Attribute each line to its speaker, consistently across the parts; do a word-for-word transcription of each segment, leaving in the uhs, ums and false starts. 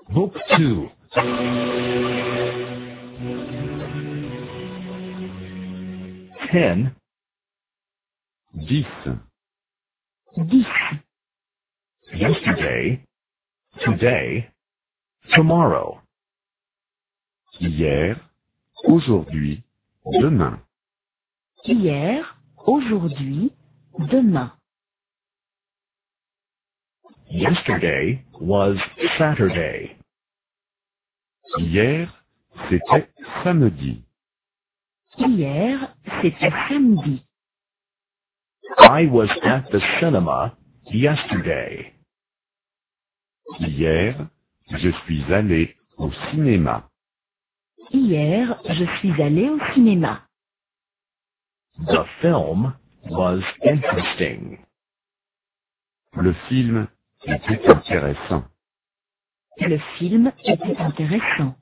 Speaker 1: Book two. Ten.
Speaker 2: dix.
Speaker 3: dix.
Speaker 1: Yesterday. Today. Tomorrow.
Speaker 2: Hier, aujourd'hui, demain.
Speaker 3: Hier, aujourd'hui, demain.
Speaker 1: Yesterday was Saturday.
Speaker 2: Hier, c'était samedi.
Speaker 3: Hier, c'était samedi.
Speaker 1: I was at the cinema yesterday.
Speaker 2: Hier, je suis allé au cinéma.
Speaker 3: Hier, je suis allé au cinéma.
Speaker 1: The film was interesting.
Speaker 2: Le film était intéressant.
Speaker 3: Le film était intéressant.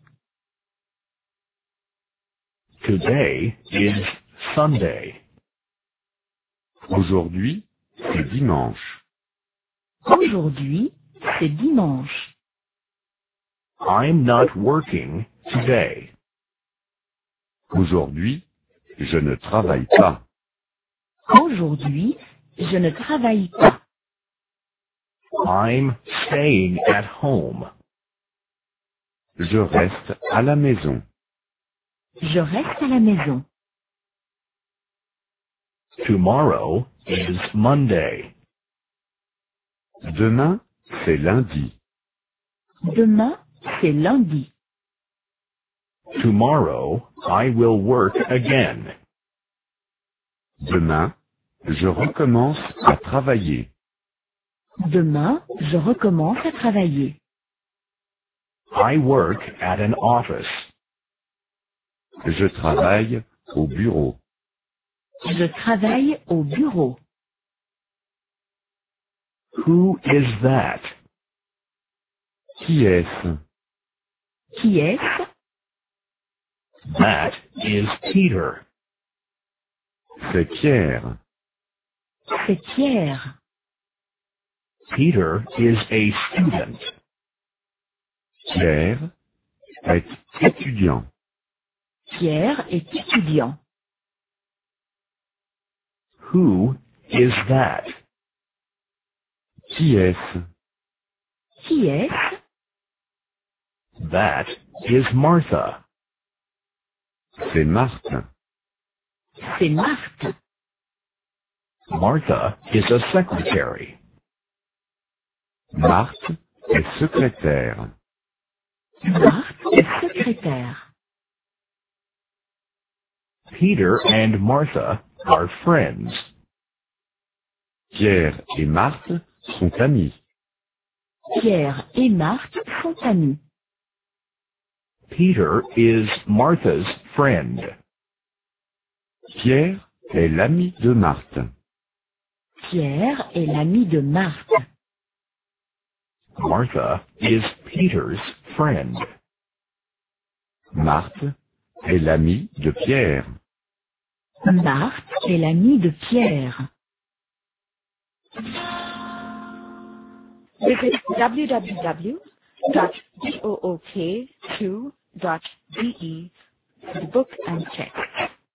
Speaker 1: Today is Sunday.
Speaker 2: Aujourd'hui, c'est dimanche.
Speaker 3: Aujourd'hui, c'est dimanche.
Speaker 1: I'm not working today.
Speaker 2: Aujourd'hui, je ne travaille pas.
Speaker 3: Aujourd'hui, je ne travaille pas.
Speaker 1: I'm staying at home.
Speaker 2: Je reste à la maison.
Speaker 3: Je reste à la maison.
Speaker 1: Tomorrow is Monday.
Speaker 2: Demain, c'est lundi.
Speaker 3: Demain, c'est lundi.
Speaker 1: Tomorrow I will work again.
Speaker 2: Demain, je recommence à travailler.
Speaker 3: Demain, je recommence à travailler.
Speaker 1: I work at an office.
Speaker 2: Je travaille au bureau.
Speaker 3: Je travaille au bureau.
Speaker 1: Who is that?
Speaker 2: Qui est-ce?
Speaker 3: Qui est-ce?
Speaker 1: That is Peter.
Speaker 2: C'est Pierre.
Speaker 3: C'est Pierre.
Speaker 1: Peter is a student.
Speaker 2: Pierre est étudiant.
Speaker 3: Pierre est étudiant.
Speaker 1: Who is that?
Speaker 2: Qui est-ce?
Speaker 3: Qui est-ce?
Speaker 1: That is Martha.
Speaker 2: C'est Marthe.
Speaker 3: C'est Marthe.
Speaker 1: Martha is a secretary.
Speaker 2: Marthe est secrétaire.
Speaker 3: Marthe est secrétaire.
Speaker 1: Peter and Martha are friends.
Speaker 2: Pierre et Marthe sont amis.
Speaker 3: Pierre et Marthe sont amis.
Speaker 1: Peter is Martha's friend.
Speaker 2: Pierre est l'ami de Marthe.
Speaker 3: Pierre est l'ami de Marthe.
Speaker 1: Martha is Peter's friend.
Speaker 2: Marthe est l'ami de Pierre.
Speaker 3: Marthe est l'ami de Pierre. Visit w w w dot book two dot d e for the book and text.